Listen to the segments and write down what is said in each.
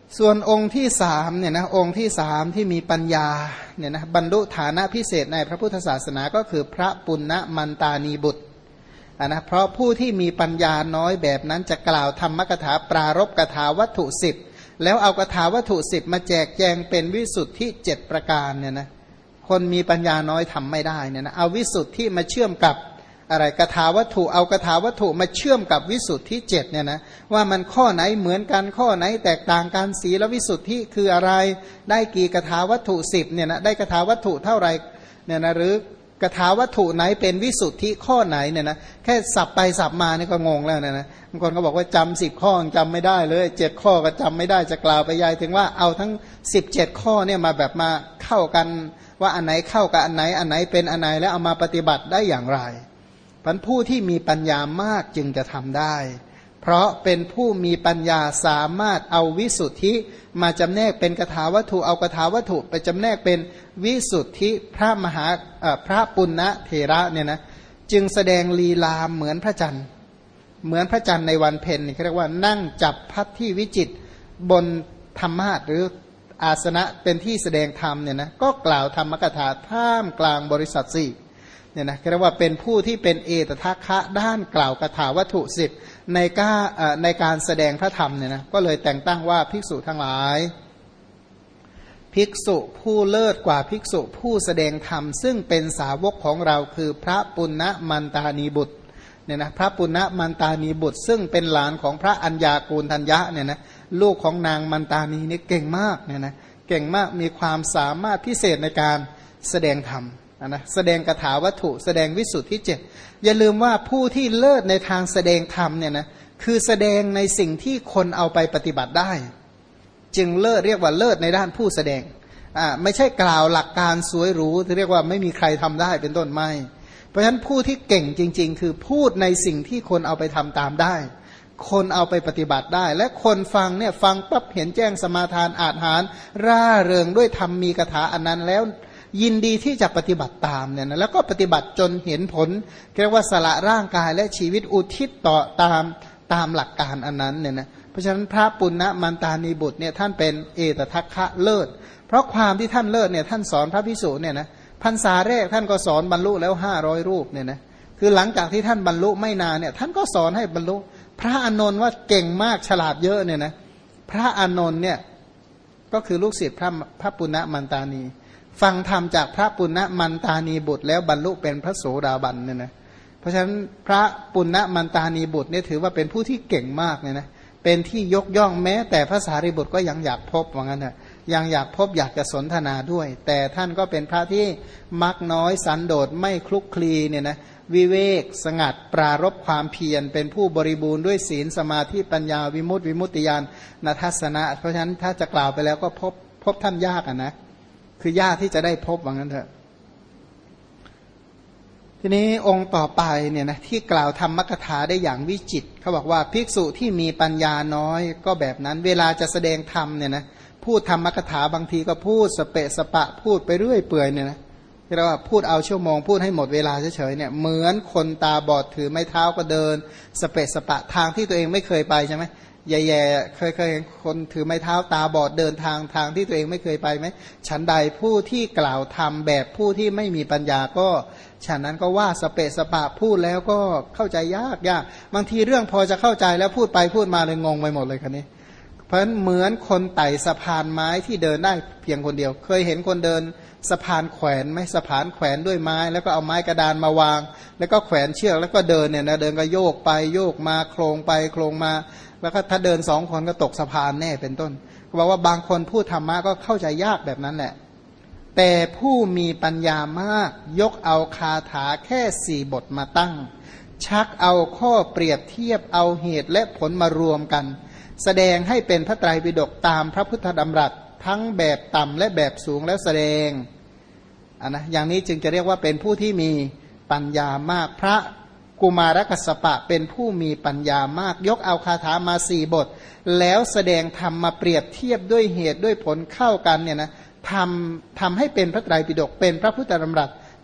ส่วนองค์ที่สามเนี่ยนะองค์ที่สามที่มีปัญญาเนี่ยนะบรรลุฐานะพิเศษในพระพุทธศาสนาก็คือพระปุณณมันตานีบุตรนะเพราะผู้ที่มีปัญญาน้อยแบบนั้นจะกล่าวธรรมกถาปรารภกถาวัตถุสิบแล้วเอากถาวัตถุสิบมาแจกแจงเป็นวิสุทธิเจ็ดประการเนี่ยนะคนมีปัญญาน้อยทำไม่ได้เนี่ยนะเอาวิสุทธิมาเชื่อมกับอะไรกถาวัตถุเอากถาวัตถุมาเชื่อมกับวิสุทธิเจ็ดเนี่ยนะว่ามันข้อไหนเหมือนกันข้อไหนแตกต่างกันศีลวิสุทธิคืออะไรได้กี่กถาวัตถุสิบเนี่ยนะได้กถาวัตถุเท่าไหร่เนี่ยนะหรือกถาวัตถุไหนเป็นวิสุทธิข้อไหนเนี่ยนะแค่สับไปสับมานี่ก็งงแล้วนะบางคนก็บอกว่าจำ10 ข้อจำไม่ได้เลย7 ข้อก็จำไม่ได้จะกล่าวไปยายถึงว่าเอาทั้ง17 ข้อเนี่ยมาแบบมาเข้ากันว่าอันไหนเข้ากับอันไหนอันไหนเป็นอันไหนแล้วเอามาปฏิบัติได้อย่างไรพันผู้ที่มีปัญญามากจึงจะทำได้เพราะเป็นผู้มีปัญญาสามารถเอาวิสุทธิมาจำแนกเป็นกถาวัตถุเอากถาวัตถุไปจำแนกเป็นวิสุทธิพระปุณณเถระเนี่ยนะจึงแสดงลีลาเหมือนพระจันทร์ในวันเพ็ญนี่เขาเรียกว่านั่งจับพัดที่วิจิตรบนธรรมาสน์หรืออาสนะเป็นที่แสดงธรรมเนี่ยนะก็กล่าวธรรมกถาท่ามกลางบริษัทสี่เนี่ยนะเรียกว่าเป็นผู้ที่เป็นเอตทัคคะด้านกล่าวกถาวัตถุสิบในการแสดงพระธรรมเนี่ยนะก็เลยแต่งตั้งว่าภิกษุทั้งหลายภิกษุผู้เลิศกว่าภิกษุผู้แสดงธรรมซึ่งเป็นสาวกของเราคือพระปุณณมันตานีบุตรเนี่ยนะพระปุณณมันตานีบุตรซึ่งเป็นหลานของพระอัญญาโกณทัญญะเนี่ยนะลูกของนางมันตานีนี่เก่งมากเนี่ยนะเก่งมากมีความสามารถพิเศษในการแสดงธรรมนะแสดงกถาวัตถุแสดงวิสุทธิเจ็ดอย่าลืมว่าผู้ที่เลิศในทางแสดงธรรมเนี่ยนะคือแสดงในสิ่งที่คนเอาไปปฏิบัติได้จึงเลิศเรียกว่าเลิศในด้านผู้แสดงไม่ใช่กล่าวหลักการสวยหรูที่เรียกว่าไม่มีใครทำได้เป็นต้นไม่เพราะฉะนั้นผู้ที่เก่งจริงๆคือพูดในสิ่งที่คนเอาไปทำตามได้คนเอาไปปฏิบัติได้และคนฟังเนี่ยฟังปั๊บเห็นแจ้งสมาทานอาจหารร่าเริงด้วยธรรมมีคาถาอันนั้นแล้วยินดีที่จะปฏิบัติตามเนี่ยนะแล้วก็ปฏิบัติจนเห็นผลเรียกว่าสละร่างกายและชีวิตอุทิศต่อตามหลักการอันนั้นเนี่ยนะเพราะฉะนั้นพระปุณณมันตานีบุตรเนี่ยท่านเป็นเอตทัคคะเลิศเพราะความที่ท่านเลิศเนี่ยท่านสอนพระภิกษุเนี่ยนะพรรษาแรกท่านก็สอนบรรลุแล้ว500 รูปเนี่ยนะคือหลังจากที่ท่านบรรลุไม่นานเนี่ยท่านก็สอนให้บรรลุพระอานนท์ว่าเก่งมากฉลาดเยอะเนี่ยนะพระอานนท์เนี่ยก็คือลูกศิษย์พระปุณณมันตานีฟังธรรมจากพระปุณณมันตานีบุตรแล้วบรรลุเป็นพระโสดาบันเนี่ยนะเพราะฉะนั้นพระปุณณมันตานีบุตรเนี่ยถือว่าเป็นผู้ที่เก่งมากเนี่ยนะเป็นที่ยกย่องแม้แต่พระสารีบุตรก็ยังอยากพบว่างั้นนะยังอยากพบอยากจะสนทนาด้วยแต่ท่านก็เป็นพระที่มักน้อยสันโดษไม่คลุกคลีเนี่ยนะวิเวกสงัดปรารภความเพียรเป็นผู้บริบูรณ์ด้วยศีลสมาธิปัญญาวิมุตติญาณทัศนะเพราะฉะนั้นถ้าจะกล่าวไปแล้วก็พบท่านยากนะคือยากที่จะได้พบว่างั้นเถอะทีนี้องค์ต่อไปเนี่ยนะที่กล่าวธรรมกถาได้อย่างวิจิตรเขาบอกว่าภิกษุที่มีปัญญาน้อยก็แบบนั้นเวลาจะแสดงธรรมเนี่ยนะพูดธรรมกถาบางทีก็พูดสเปะสปะพูดไปเรื่อยเปื่อยเนี่ยนะเรียกว่าพูดเอาชั่วโมงพูดให้หมดเวลาเฉยๆเนี่ยเหมือนคนตาบอดถือไม้เท้าก็เดินสเปะสปะทางที่ตัวเองไม่เคยไปใช่ไหมแย่ๆเคยคนถือไม้เท้าตาบอดเดินทางที่ตัวเองไม่เคยไปไหมฉันใดผู้ที่กล่าวธรรมแบบผู้ที่ไม่มีปัญญาก็ฉันนั้นก็ว่าสเปะสปะพูดแล้วก็เข้าใจยากบางทีเรื่องพอจะเข้าใจแล้วพูดไปพูดมาเลยงงไปหมดเลยคันนี้เพราะฉะนั้นเหมือนคนไต่สะพานไม้ที่เดินได้เพียงคนเดียวเคยเห็นคนเดินสะพานแขวนไหมสะพานแขวนด้วยไม้แล้วก็เอาไม้กระดานมาวางแล้วก็แขวนเชือกแล้วก็เดินเนี่ยนะเดินก็โยกไปโยกมาโครงไปโครงมาแล้วก็ถ้าเดิน2 คนก็ตกสะพานแน่เป็นต้นก็บอกว่าบางคนพูดธรรมะก็เข้าใจยากแบบนั้นแหละแต่ผู้มีปัญญามากยกเอาคาถาแค่4 บทมาตั้งชักเอาข้อเปรียบเทียบเอาเหตุและผลมารวมกันแสดงให้เป็นพระไตรปิฎกตามพระพุทธดำรัสทั้งแบบต่ำและแบบสูงแล้วแสดงนะอย่างนี้จึงจะเรียกว่าเป็นผู้ที่มีปัญญามากพระกุมารกัสสปะเป็นผู้มีปัญญามากยกเอาคาถามา4 บทแล้วแสดงธรรมมาเปรียบเทียบด้วยเหตุด้วยผลเข้ากันเนี่ยนะทำให้เป็นพระไตรปิฎกเป็นพระพุทธดำรัส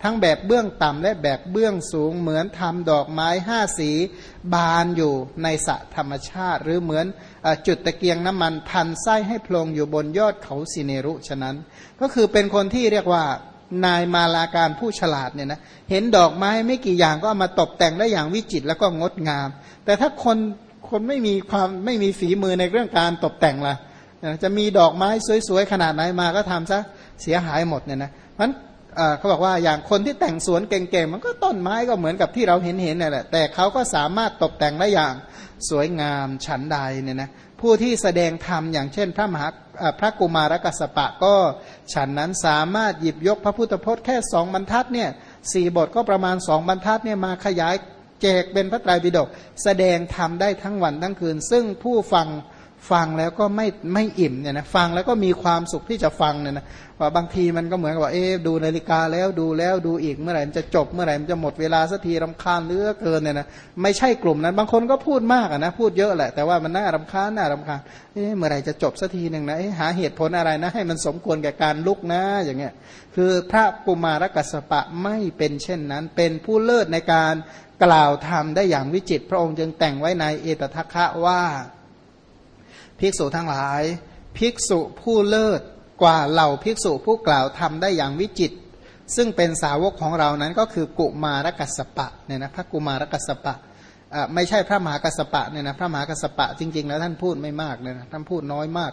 ทั้งแบบเบื้องต่ำและแบบเบื้องสูงเหมือนทำดอกไม้5 สีบานอยู่ในสระธรรมชาติหรือเหมือนจุดตะเกียงน้ำมันพันไส้ให้โพลงอยู่บนยอดเขาสิเนรุฉะนั้นก็คือเป็นคนที่เรียกว่านายมาลาการผู้ฉลาดเนี่ยนะเห็นดอกไม้ไม่กี่อย่างก็เอามาตกแต่งได้อย่างวิจิตรแล้วก็งดงามแต่ถ้าคนไม่มีฝีมือในเรื่องการตกแต่งล่ะจะมีดอกไม้สวยๆขนาดไหนมาก็ทำซะเสียหายหมดเนี่ยนะเพราะฉะนั้นเขาบอกว่าอย่างคนที่แต่งสวนเก่งๆมันก็ต้นไม้ก็เหมือนกับที่เราเห็นนี่แหละแต่เขาก็สามารถตกแต่งได้อย่างสวยงามฉันใดเนี่ยนะผู้ที่แสดงธรรมอย่างเช่นพระกุมารกัสสปะก็ฉันนั้นสามารถหยิบยกพระพุทธพจน์แค่2 บรรทัดเนี่ย4 บทก็ประมาณ2 บรรทัดเนี่ยมาขยายแจกเป็นพระไตรปิฎกแสดงธรรมได้ทั้งวันทั้งคืนซึ่งผู้ฟังแล้วก็ไม่อิ่มเนี่ยนะฟังแล้วก็มีความสุขที่จะฟังเนี่ยนะว่าบางทีมันก็เหมือนกับว่าดูนาฬิกาแล้วดูอีกเมื่อไหร่มันจะจบเมื่อไหร่มันจะหมดเวลาสักทีรำคาญเหลือเกินเนี่ยนะไม่ใช่กลุ่มนั้นบางคนก็พูดมากนะพูดเยอะแหละแต่ว่ามันน่ารำคาญเมื่อไหร่จะจบสักทีหนึ่งนะหาเหตุผลอะไรนะให้มันสมควรแก่การลุกนะอย่างเงี้ยคือพระกุมารกัสสปะไม่เป็นเช่นนั้นเป็นผู้เลิศในการกล่าวธรรมได้อย่างวิจิตรพระองค์จึงแต่งไว้ในเอตทัคคะว่าภิกษุทั้งหลายภิกษุผู้เลิศกว่าเหล่าภิกษุผู้กล่าวธรรมได้อย่างวิจิตรซึ่งเป็นสาวกของเรานั้นก็คือกุมารกัสสปะเนี่ยนะพระกุมารกัสสปะไม่ใช่พระมหากัสสปะเนี่ยนะพระมหากัสสปะจริงๆแล้วท่านพูดไม่มากเลยนะท่านพูดน้อยมาก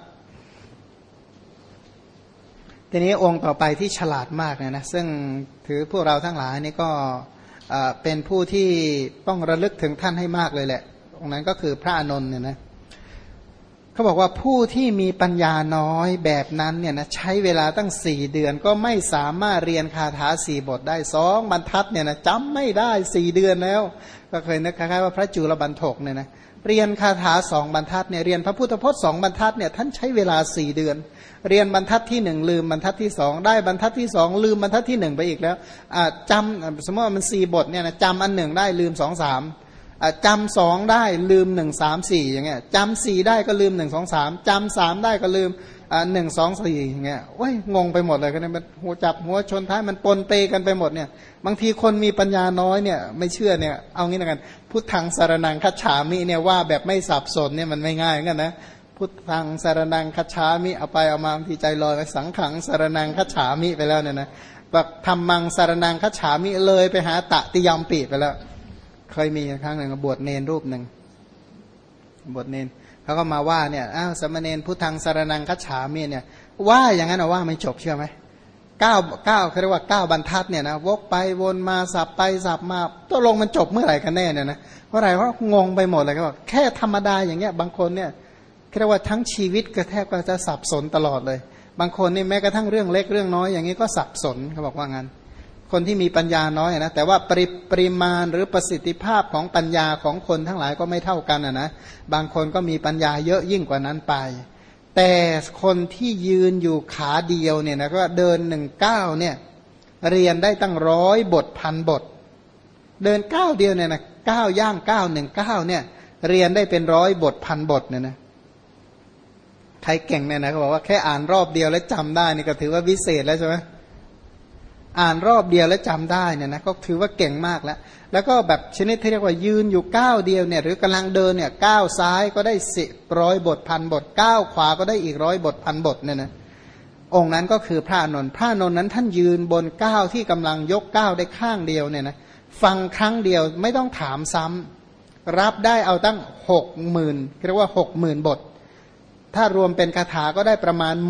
ทีนี้องค์ต่อไปที่ฉลาดมากเนี่ยนะซึ่งถือพวกเราทั้งหลายนี่ก็เป็นผู้ที่ต้องระลึกถึงท่านให้มากเลยแหละองค์นั้นก็คือพระอานนท์เนี่ยนะเขาบอกว่าผู้ที่มีปัญญาน้อยแบบนั้นเนี่ยนะใช้เวลาตั้ง4 เดือนก็ไม่สามารถเรียนคาถา4 บทได้2 บรรทัดเนี่ยนะจำไม่ได้4 เดือนแล้วก็เคยนึกคล้ายๆว่าพระจุลบรรทกเนี่ยนะเรียนคาถา2 บรรทัดเนี่ยเรียนพระพุทธพจน์2 บรรทัดเนี่ยท่านใช้เวลา4 เดือนเรียนบรรทัดที่1ลืมบรรทัดที่2ได้บรรทัดที่2ลืมบรรทัดที่1ไปอีกแล้วจำสมมติว่ามัน4 บทเนี่ยนะจำอัน1ได้ลืม2 3จำ2ได้ลืม1 3 4อย่างเงี้ยจำ4ได้ก็ลืม1 2 3จำ3ได้ก็ลืม1 2 4อย่างเงี้ยโอ้ยงงไปหมดเลยกันเนี่ยมันหัวจับหัวชนท้ายมันปนเปกันไปหมดเนี่ยบางทีคนมีปัญญาน้อยเนี่ยไม่เชื่อเนี่ยเอางี้นะกันพุทธังสารนังคัจฉามิเนี่ยว่าแบบไม่สับสนเนี่ยมันไม่ง่ายเหมือนกันนะพุทธังสารนังคัจฉามิเอาไปเอามาบางทีใจลอยไปสังขังสารนังคัจฉามิไปแล้วเนี่ยนะแบบธรรมังสารนังคัจฉามิเลยไปหาตติยมปิไปแล้วเคยมีครั้งหนึ่งบวชเนรรูปหนึ่งบวชเนรเขาก็มาว่าเนี่ยสมณเณรพุทธังสารนังคัจฉามิเนี่ยว่าอย่างนั้นว่าไม่จบเชื่อไหม9เขาเรียกว่า9 บรรทัดเนี่ยนะวกไปวนมาสับไปสับมาตกลงมันจบเมื่อไหร่กันแน่เนี่ยนะเพราะอะไรเพราะงงไปหมดเลยเขาบอกแค่ธรรมดาอย่างเงี้ยบางคนเนี่ยเรียกว่าทั้งชีวิตก็แทบก็จะสับสนตลอดเลยบางคนนี่แม้กระทั่งเรื่องเล็กเรื่องน้อยอย่างนี้ก็สับสนเขาบอกว่างั้นคนที่มีปัญญาน้อยนะแต่ว่าปริมาณหรือประสิทธิภาพของปัญญาของคนทั้งหลายก็ไม่เท่ากันนะบางคนก็มีปัญญาเยอะยิ่งกว่านั้นไปแต่คนที่ยืนอยู่ขาเดียวเนี่ยนะก็เดิน1 ก้าวเนี่ยเรียนได้ตั้ง100 บท1,000 บทเดินก้าวเดียวเนี่ยนะ9 ย่าง9 1 ก้าวเนี่ยเรียนได้เป็น100 บท1,000 บทเนี่ยนะใครเก่งเนี่ยนะเขาบอกว่าแค่อ่านรอบเดียวแล้วจำได้นี่ก็ถือว่าวิเศษแล้วใช่ไหมอ่านรอบเดียวแล้วจำได้เนี่ยนะก็ถือว่าเก่งมากแล้วก็แบบชนิดที่เรียกว่ายืนอยู่ก้าวเดียวเนี่ยหรือกำลังเดินเนี่ยก้าวซ้ายก็ได้100 บท1,000 บทก้าวขวาก็ได้อีก100 บท1,000 บทเนี่ยนะองค์นั้นก็คือพระอานนท์พระอานนท์นั้นท่านยืนบนก้าวที่กำลังยกก้าวได้ข้างเดียวเนี่ยนะฟังครั้งเดียวไม่ต้องถามซ้ำรับได้เอาตั้ง60,000เรียกว่า60,000 บทถ้ารวมเป็นคาถาก็ได้ประมาณ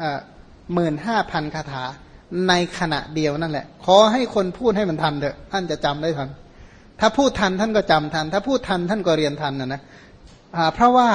15,000 คาถาในขณะเดียวนั่นแหละขอให้คนพูดให้มันทันเถอะท่านจะจำได้ทันถ้าพูดทันท่านก็จำทันถ้าพูดทันท่านก็เรียนทันนะเพราะว่า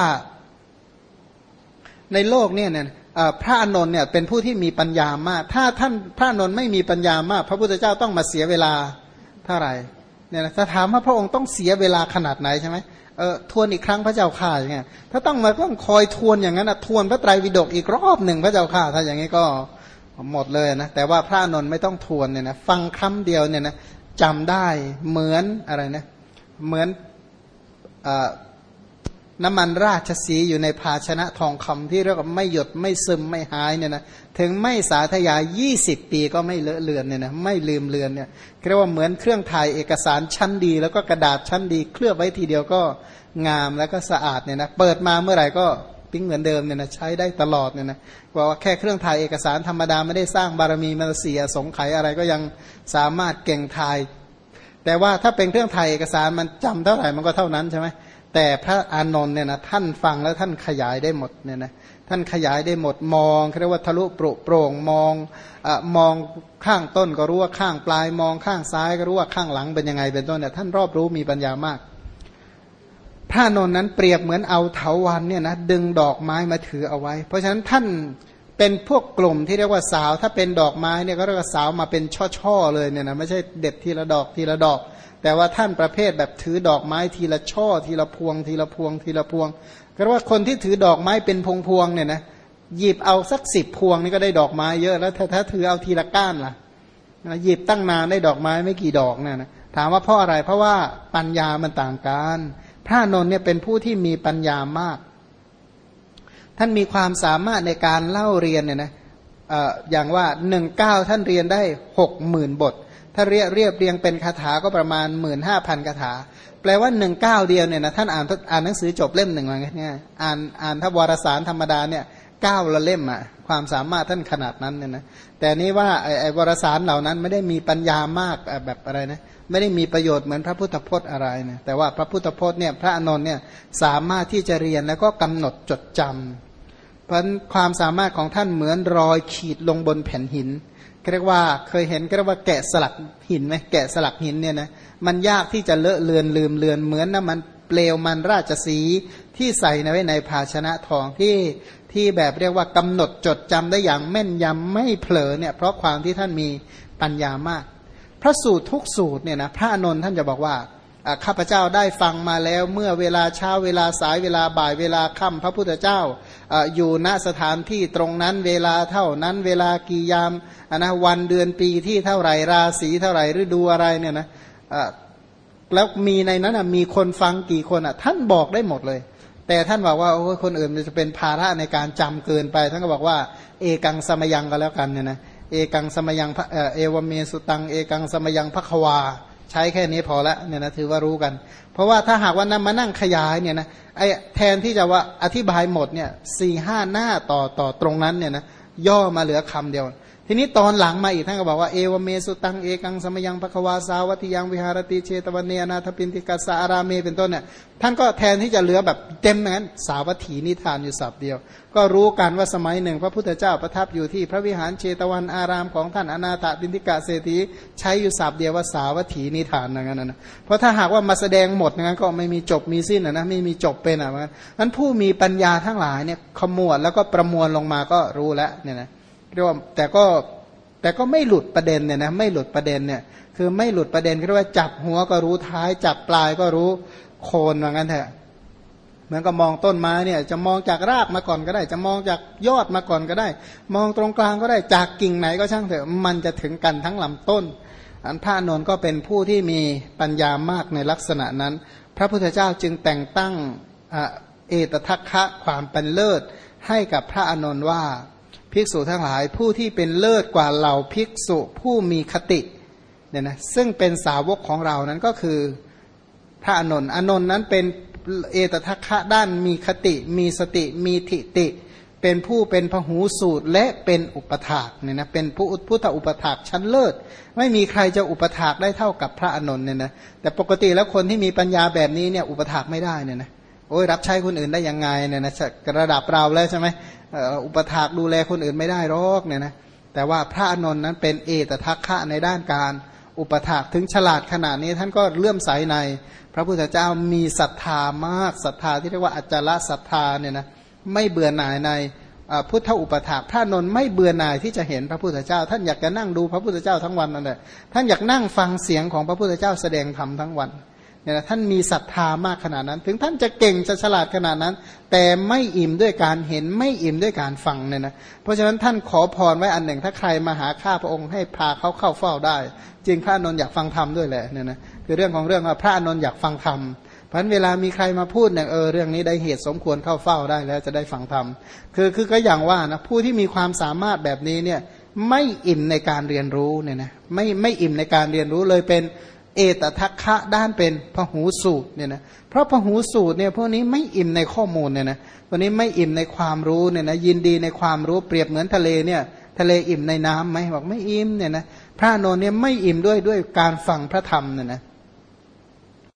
ในโลกเนี่ยพระอานนท์เนี่ยเป็นผู้ที่มีปัญญามากถ้าท่านพระอานนท์ไม่มีปัญญามากพระพุทธเจ้าต้องมาเสียเวลาเท่าไหร่เนี่ยนะถ้าถามว่าพระองค์ต้องเสียเวลาขนาดไหนใช่ไหมทวนอีกครั้งพระเจ้าข่าอย่างเงี้ยถ้าต้องคอยทวนอย่างนั้นทวนพระไตรปิฎกอีกรอบหนึ่งพระเจ้าข่าถ้าอย่างนี้ก็หมดเลยนะแต่ว่าพระอานนท์ไม่ต้องทวนเนี่ยนะฟังคำเดียวเนี่ยนะจำได้เหมือนอะไรนะเหมือนน้ำมันราชสีห์อยู่ในภาชนะทองคำที่เรียกว่าไม่หยดไม่ซึมไม่หายเนี่ยนะถึงไม่สาธยาย20 ปีก็ไม่เลอะเลือนเนี่ยนะไม่ลืมเลือนเนี่ยเรียกว่าเหมือนเครื่องถ่ายเอกสารชั้นดีแล้วก็กระดาษชั้นดีเคลือบไว้ทีเดียวก็งามแล้วก็สะอาดเนี่ยนะเปิดมาเมื่อไหร่ก็ปิ้งเหมือนเดิมเนี่ยนะใช้ได้ตลอดเนี่ยนะว่าแค่เครื่องถ่ายเอกสารธรรมดาไม่ได้สร้างบารมีมันเสียสงไขอะไรก็ยังสามารถเก่งถ่ายแต่ว่าถ้าเป็นเครื่องถ่ายเอกสารมันจำเท่าไหร่มันก็เท่านั้นใช่ไหมแต่พระอานนท์เนี่ยนะท่านฟังแล้วท่านขยายได้หมดเนี่ยนะท่านขยายได้หมดมองเรียกว่าทะลุปรุโปร่งมองข้างต้นก็รู้ว่าข้างปลายมองข้างซ้ายก็รู้ว่าข้างหลังเป็นยังไงเป็นต้นเนี่ยท่านรอบรู้มีปัญญามากพระอานนท์นั้นเปรียบเหมือนเอาเถาวัลย์เนี่ยนะดึงดอกไม้มาถือเอาไว้เพราะฉะนั้นท่านเป็นพวกกลุ่มที่เรียกว่าสาวถ้าเป็นดอกไม้เนี่ยก็เรียกว่าสาวมาเป็นช่อๆเลยเนี่ยนะไม่ใช่เด็ดทีละดอกทีละดอกแต่ว่าท่านประเภทแบบถือดอกไม้ทีละช่อทีละพวงทีละพวงทีละพวงก็เรียกว่าคนที่ถือดอกไม้เป็นพวงๆเนี่ยนะหยิบเอาสัก10 พวงนี่ก็ได้ดอกไม้เยอะแล้วถ้าถือเอาทีละก้านล่ะหยิบตั้งนานได้ดอกไม้ไม่กี่ดอกเนี่ยนะถามว่าเพราะอะไรเพราะว่าปัญญามันต่างกันพระอานนท์เนี่ยเป็นผู้ที่มีปัญญามากท่านมีความสามารถในการเล่าเรียนเนี่ยนะอย่างว่า19ท่านเรียนได้60,000 บทถ้าเรียบเรียงเป็นคาถาก็ประมาณ 15,000 คาถาแปลว่า19เดียวเนี่ยนะท่านอ่านหนังสือจบเล่มหนึ่งอะไรเงี้ยอ่านถ้าวารสารธรรมดาเนี่ย9 ละเล่มอ่ะความสามารถท่านขนาดนั้นเนี่ยนะแต่นี้ว่าไอ้วารสารเหล่านั้นไม่ได้มีปัญญามากแบบอะไรนะไม่ได้มีประโยชน์เหมือนพระพุทธพจน์อะไรนะแต่ว่าพระพุทธพจน์เนี่ยพระอานนท์เนี่ยสามารถที่จะเรียนแล้วก็กำหนดจดจำเพราะความสามารถของท่านเหมือนรอยขีดลงบนแผ่นหินเรียกว่าเคยเห็นเรียกว่าแกะสลักหินไหมแกะสลักหินเนี่ยนะมันยากที่จะเลอะเลือนลืมเลือนเหมือนน้ำมันเปลวมันราชสีห์ที่ใส่ไว้ในภาชนะทองที่แบบเรียกว่ากำหนดจดจำได้อย่างแม่นยำไม่เผลอเนี่ยเพราะความที่ท่านมีปัญญามากพระสูตรทุกสูตรเนี่ยนะพระอานนท์ท่านจะบอกว่าข้าพเจ้าได้ฟังมาแล้วเมื่อเวลาเช้าเวลาสายเวลาบ่ายเวลาค่ำพระพุทธเจ้าอยู่ณสถานที่ตรงนั้นเวลาเท่านั้นเวลากี่ยามนะวันเดือนปีที่เท่าไหร่ราศีเท่าไหร่ฤดูอะไรเนี่ยนะแล้วมีในนั้นมีคนฟังกี่คนท่านบอกได้หมดเลยแต่ท่านบอกว่าโอ้คนอื่นจะเป็นภาระในการจำเกินไปท่านก็บอกว่าเอกังสมยังก็แล้วกันเนี่ยนะเอกังสมยังเอวเมสุตังเอกังสมยังภควาใช้แค่นี้พอละเนี่ยนะถือว่ารู้กันเพราะว่าถ้าหากว่านั่งมานั่งขยายเนี่ยนะไอแทนที่จะว่าอธิบายหมดเนี่ย4-5 หน้าต่อตรงนั้นเนี่ยนะย่อมาเหลือคำเดียวทีนี้ตอนหลังมาอีกท่านก็บอกว่าเอวเมสุตังเอกังสมยังภควาสาวัติยังวิหารติเชตวันเนนาทปินติกัสสาอาราเมเป็นต้นเนี่ยท่านก็แทนที่จะเหลือแบบเต็มนั้นสาวัตถีนิทานอยู่ศัพท์เดียวก็รู้กันว่าสมัยหนึ่งพระพุทธเจ้าประทับอยู่ที่พระวิหารเชตวันอารามของท่านอนาถปินติกะเศรษฐีใช้อยู่ศัพท์เดียวว่าสาวัตถีนิทานอย่างนั้นนะเพราะถ้าหากว่ามาแสดงหมดอย่างนั้นก็ไม่มีจบมีสิ้นนะไม่มีจบเป็นนั้นผู้มีปัญญาทั้งหลายเนี่ยขมวดแล้วก็ประมวลลงมาก็รู้แล้วเนี่ยนะเรียกว่าแต่ก็ไม่หลุดประเด็นเนี่ยนะไม่หลุดประเด็นเนี่ยคือไม่หลุดประเด็นเรียกว่าจับหัวก็รู้ท้ายจับปลายก็รู้โคนว่างั้นเถอะเหมือนกับมองต้นไม้เนี่ยจะมองจากรากมาก่อนก็ได้จะมองจากยอดมาก่อนก็ได้มองตรงกลางก็ได้จากกิ่งไหนก็ช่างเถอะมันจะถึงกันทั้งลำต้นอันพระอานนท์ก็เป็นผู้ที่มีปัญญามากในลักษณะนั้นพระพุทธเจ้าจึงแต่งตั้งเอตทัคคะความเป็นเลิศให้กับพระอานนท์ว่าภิกษุทั้งหลายผู้ที่เป็นเลิศกว่าเหล่าภิกษุผู้มีคติเนี่ยนะซึ่งเป็นสาวกของเรานั้นก็คือพระอานนท์นั้นเป็นเอตทัคคะด้านมีคติมีสติมีทิฏฐิเป็นผู้เป็นพหูสูตรและเป็นอุปถากเนี่ยนะเป็นผู้พุทธอุปถากชั้นเลิศไม่มีใครจะอุปถากได้เท่ากับพระอานนท์เนี่ยนะแต่ปกติแล้วคนที่มีปัญญาแบบนี้เนี่ยอุปถากไม่ได้เนี่ยนะโอ้ยรับใช้คนอื่นได้ยังไงเนี่ยนะระดับเราแล้วใช่ไหมอุปถากดูแลคนอื่นไม่ได้หรอกเนี่ยนะแต่ว่าพระอานนท์นั้นเป็นเอตทัคคะในด้านการอุปถากถึงฉลาดขนาดนี้ท่านก็เลื่อมใสในพระพุทธเจ้ามีศรัทธามากศรัทธาที่เรียกว่าอัจฉริศรัทธาเนี่ยนะไม่เบื่อหน่ายในพุทธอุปถากพระอานนท์ไม่เบื่อหน่ายที่จะเห็นพระพุทธเจ้าท่านอยากจะนั่งดูพระพุทธเจ้าทั้งวันนั่นแหละท่านอยากนั่งฟังเสียงของพระพุทธเจ้าแสดงธรรมทั้งวันเนี่ยนะท่านมีศรัทธามากขนาดนั้นถึงท่านจะเก่งจะฉลาดขนาดนั้นแต่ไม่อิ่มด้วยการเห็นไม่อิ่มด้วยการฟังเนี่ยนะเพราะฉะนั้นท่านขอพรไว้อันหนึ่งถ้าใครมาหาข้าพระองค์ให้พาเขาเข้าเฝ้าได้จริงพระอานนท์อยากฟังธรรมด้วยแหละเนี่ยนะคือเรื่องของเรื่องว่าพระอานนท์อยากฟังธรรมเพราะเวลามีใครมาพูดเนี่ยเรื่องนี้ได้เหตุสมควรเข้าเฝ้าได้แล้วจะได้ฟังธรรมคือก็อย่างว่านะผู้ที่มีความสามารถแบบนี้เนี่ยไม่อิ่มในการเรียนรู้เนี่ยนะไม่อิ่มในการเรียนรู้เลยเป็นเอตทัคคะด้านเป็นพหูสูตรเนี่ยนะเพราะพหูสูตรเนี่ยพวกนี้ไม่อิ่มในข้อมูลเนี่ยนะวันนี้ไม่อิ่มในความรู้เนี่ยนะยินดีในความรู้เปรียบเหมือนทะเลเนี่ยทะเลอิ่มในน้ำไหมบอกไม่อิ่มเนี่ยนะพระอานนท์เนี่ยไม่อิ่มด้วยการฟังพระธรรมเนี่ยนะ